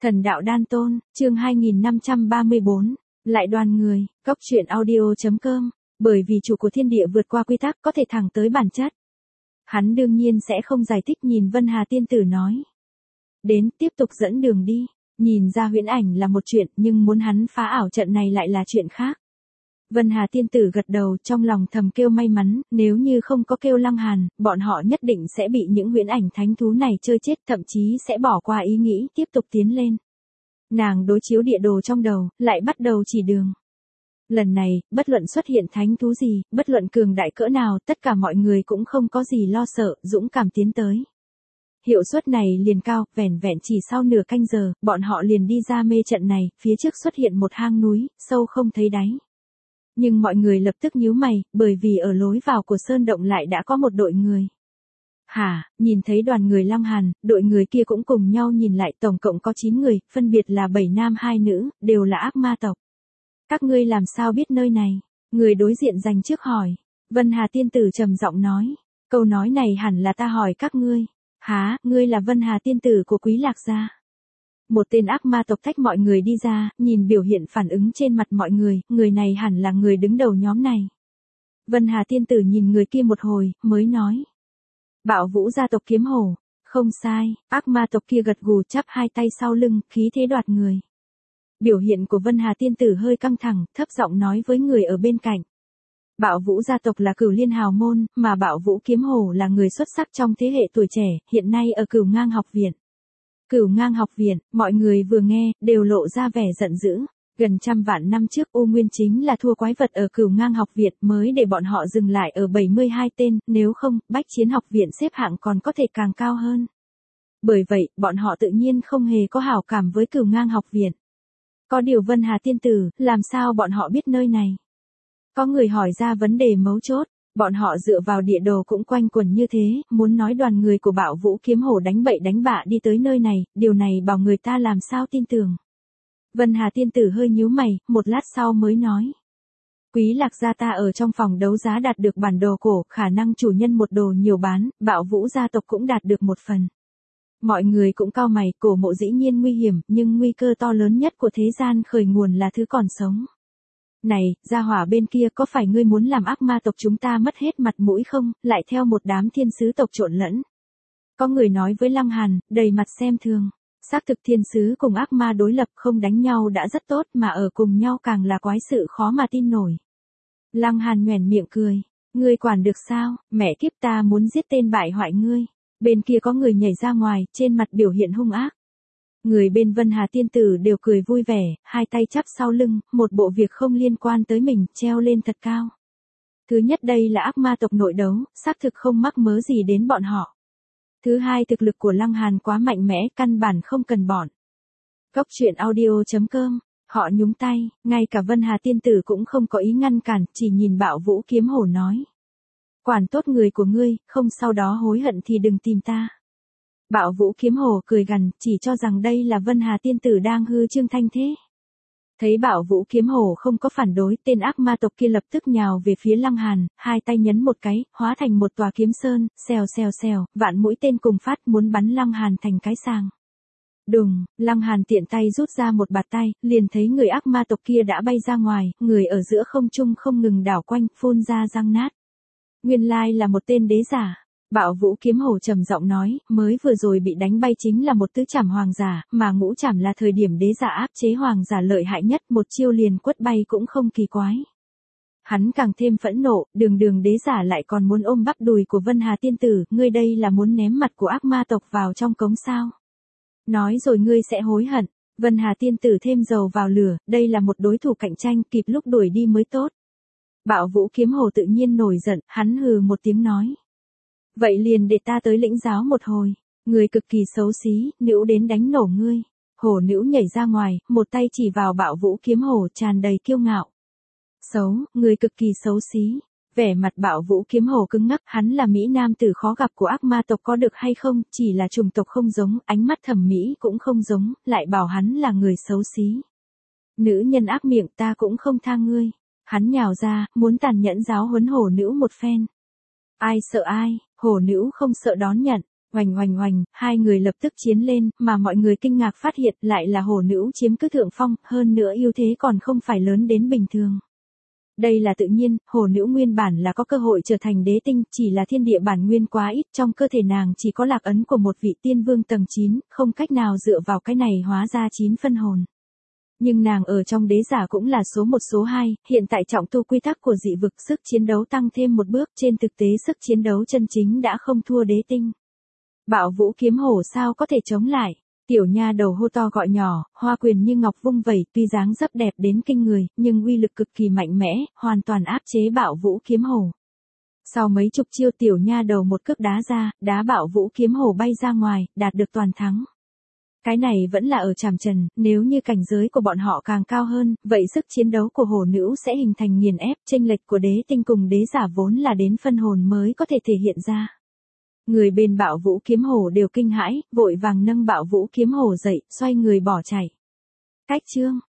Thần đạo đan tôn, chương 2534, lại đoàn người, cốc truyện audio.com, bởi vì chủ của thiên địa vượt qua quy tắc có thể thẳng tới bản chất. Hắn đương nhiên sẽ không giải thích, nhìn Vân Hà tiên tử nói. Đến, tiếp tục dẫn đường đi, nhìn ra huyễn ảnh là một chuyện nhưng muốn hắn phá ảo trận này lại là chuyện khác. Vân Hà tiên tử gật đầu, trong lòng thầm kêu may mắn, nếu như không có kêu Lăng Hàn, bọn họ nhất định sẽ bị những huyễn ảnh thánh thú này chơi chết, thậm chí sẽ bỏ qua ý nghĩ tiếp tục tiến lên. Nàng đối chiếu địa đồ trong đầu, lại bắt đầu chỉ đường. Lần này, bất luận xuất hiện thánh thú gì, bất luận cường đại cỡ nào, tất cả mọi người cũng không có gì lo sợ, dũng cảm tiến tới. Hiệu suất này liền cao, vẻn vẹn chỉ sau nửa canh giờ, bọn họ liền đi ra mê trận này, phía trước xuất hiện một hang núi, sâu không thấy đáy. Nhưng mọi người lập tức nhíu mày, bởi vì ở lối vào của sơn động lại đã có một đội người. Hả, nhìn thấy đoàn người Lăng Hàn, đội người kia cũng cùng nhau nhìn lại, tổng cộng có 9 người, phân biệt là 7 nam 2 nữ, đều là ác ma tộc. Các ngươi làm sao biết nơi này? Người đối diện giành trước hỏi. Vân Hà tiên tử trầm giọng nói. Câu nói này hẳn là ta hỏi các ngươi. Hả, ngươi là Vân Hà tiên tử của Quý Lạc gia? Một tên ác ma tộc tách mọi người đi ra, nhìn biểu hiện phản ứng trên mặt mọi người này hẳn là người đứng đầu nhóm này. Vân Hà tiên tử nhìn người kia một hồi, mới nói. Bạo Vũ gia tộc Kiếm Hổ. Không sai, ác ma tộc kia gật gù, chắp hai tay sau lưng, khí thế đoạt người. Biểu hiện của Vân Hà tiên tử hơi căng thẳng, thấp giọng nói với người ở bên cạnh. Bạo Vũ gia tộc là Cửu Liên hào môn, mà Bạo Vũ Kiếm Hổ là người xuất sắc trong thế hệ tuổi trẻ, hiện nay ở Cửu Ngang học viện. Cửu Ngang học viện, mọi người vừa nghe, đều lộ ra vẻ giận dữ. Gần 100 vạn năm trước U Nguyên chính là thua quái vật ở Cửu Ngang học viện mới để bọn họ dừng lại ở 72 tên, nếu không, Bách Chiến học viện xếp hạng còn có thể càng cao hơn. Bởi vậy, bọn họ tự nhiên không hề có hảo cảm với Cửu Ngang học viện. Có điều Vân Hà tiên tử, làm sao bọn họ biết nơi này? Có người hỏi ra vấn đề mấu chốt, bọn họ dựa vào địa đồ cũng quanh quẩn như thế, muốn nói đoàn người của Bạo Vũ Kiếm Hổ đánh bậy đánh bạ đi tới nơi này, điều này bảo người ta làm sao tin tưởng. Vân Hà tiên tử hơi nhíu mày, một lát sau mới nói. Quý Lạc gia ta ở trong phòng đấu giá đạt được bản đồ cổ, khả năng chủ nhân một đồ nhiều bán, Bạo Vũ gia tộc cũng đạt được một phần. Mọi người cũng cau mày, cổ mộ dĩ nhiên nguy hiểm, nhưng nguy cơ to lớn nhất của thế gian khởi nguồn là thứ còn sống. Này, gia hỏa bên kia, có phải ngươi muốn làm ác ma tộc chúng ta mất hết mặt mũi không, lại theo một đám thiên sứ tộc trộn lẫn? Có người nói với Lăng Hàn, đầy mặt xem thường. Xác thực thiên sứ cùng ác ma đối lập, không đánh nhau đã rất tốt, mà ở cùng nhau càng là quái sự khó mà tin nổi. Lăng Hàn nhoẻn miệng cười. Ngươi quản được sao, mẹ kiếp, ta muốn giết tên bại hoại ngươi. Bên kia có người nhảy ra ngoài, trên mặt biểu hiện hung ác. Người bên Vân Hà tiên tử đều cười vui vẻ, hai tay chắp sau lưng, một bộ việc không liên quan tới mình, treo lên thật cao. Thứ nhất, đây là ác ma tộc nội đấu, xác thực không mắc mớ gì đến bọn họ. Thứ hai, thực lực của Lăng Hàn quá mạnh mẽ, căn bản không cần bọn. Cốc truyện audio.com, họ nhúng tay, ngay cả Vân Hà tiên tử cũng không có ý ngăn cản, chỉ nhìn Bạo Vũ Kiếm Hổ nói. Quản tốt người của ngươi, không sau đó hối hận thì đừng tìm ta. Bạo Vũ Kiếm Hổ cười gằn, chỉ cho rằng đây là Vân Hà tiên tử đang hư trương thanh thế. Thấy Bạo Vũ Kiếm Hổ không có phản đối, tên ác ma tộc kia lập tức nhào về phía Lăng Hàn, hai tay nhấn một cái, hóa thành một tòa kiếm sơn, xèo xèo xèo, vạn mũi tên cùng phát, muốn bắn Lăng Hàn thành cái sàng. Đùng, Lăng Hàn tiện tay rút ra một bạt tay, liền thấy người ác ma tộc kia đã bay ra ngoài, người ở giữa không trung không ngừng đảo quanh, phun ra răng nát. Nguyên lai là một tên đế giả. Bạo Vũ Kiếm Hổ trầm giọng nói, mới vừa rồi bị đánh bay chính là một tứ trảm hoàng giả, mà ngũ trảm là thời điểm đế giả áp chế hoàng giả lợi hại nhất, một chiêu liền quất bay cũng không kỳ quái. Hắn càng thêm phẫn nộ, đường đế giả lại còn muốn ôm bắp đùi của Vân Hà tiên tử, ngươi đây là muốn ném mặt của ác ma tộc vào trong cống sao? Nói rồi ngươi sẽ hối hận. Vân Hà tiên tử thêm dầu vào lửa, đây là một đối thủ cạnh tranh, kịp lúc đuổi đi mới tốt. Bạo Vũ Kiếm Hổ tự nhiên nổi giận, hắn hừ một tiếng nói. Vậy liền để ta tới lĩnh giáo một hồi, người cực kỳ xấu xí, nữ đến đánh nổ ngươi. Hổ nữ nhảy ra ngoài, một tay chỉ vào Bạo Vũ Kiếm Hổ, tràn đầy kiêu ngạo. Xấu, người cực kỳ xấu xí. Vẻ mặt Bạo Vũ Kiếm Hổ cứng ngắc, hắn là mỹ nam tử khó gặp của ác ma tộc có được hay không, chỉ là chủng tộc không giống, ánh mắt thẩm mỹ cũng không giống, lại bảo hắn là người xấu xí. Nữ nhân ác miệng, ta cũng không tha ngươi. Hắn nhào ra, muốn tàn nhẫn giáo huấn hổ nữ một phen. Ai sợ ai, hổ nữ không sợ đón nhận. Oành oành oành, hai người lập tức chiến lên, mà mọi người kinh ngạc phát hiện lại là hổ nữ chiếm cứ thượng phong, hơn nữa ưu thế còn không phải lớn đến bình thường. Đây là tự nhiên, hổ nữ nguyên bản là có cơ hội trở thành đế tinh, chỉ là thiên địa bản nguyên quá ít, trong cơ thể nàng chỉ có lạc ấn của một vị tiên vương tầng 9, không cách nào dựa vào cái này hóa ra 9 phân hồn. Nhưng nàng ở trong đế giả cũng là số 1 số 2, hiện tại trọng tu quy tắc của dị vực, sức chiến đấu tăng thêm một bước, trên thực tế sức chiến đấu chân chính đã không thua đế tinh. Bạo vũ kiếm hổ sao có thể chống lại? Tiểu nha đầu hô to gọi nhỏ, hoa quyền như ngọc vung vẩy, tuy dáng dấp đẹp đến kinh người, nhưng uy lực cực kỳ mạnh mẽ, hoàn toàn áp chế bạo vũ kiếm hổ. Sau mấy chục chiêu tiểu nha đầu một cước đá ra, đá bạo vũ kiếm hổ bay ra ngoài, đạt được toàn thắng. Cái này vẫn là ở trảm trần, nếu như cảnh giới của bọn họ càng cao hơn, vậy sức chiến đấu của hổ nữ sẽ hình thành nghiền ép, chênh lệch của đế tinh cùng đế giả vốn là đến phân hồn mới có thể thể hiện ra. Người bên bạo vũ kiếm hổ đều kinh hãi, vội vàng nâng bạo vũ kiếm hổ dậy, xoay người bỏ chạy. Cách chương,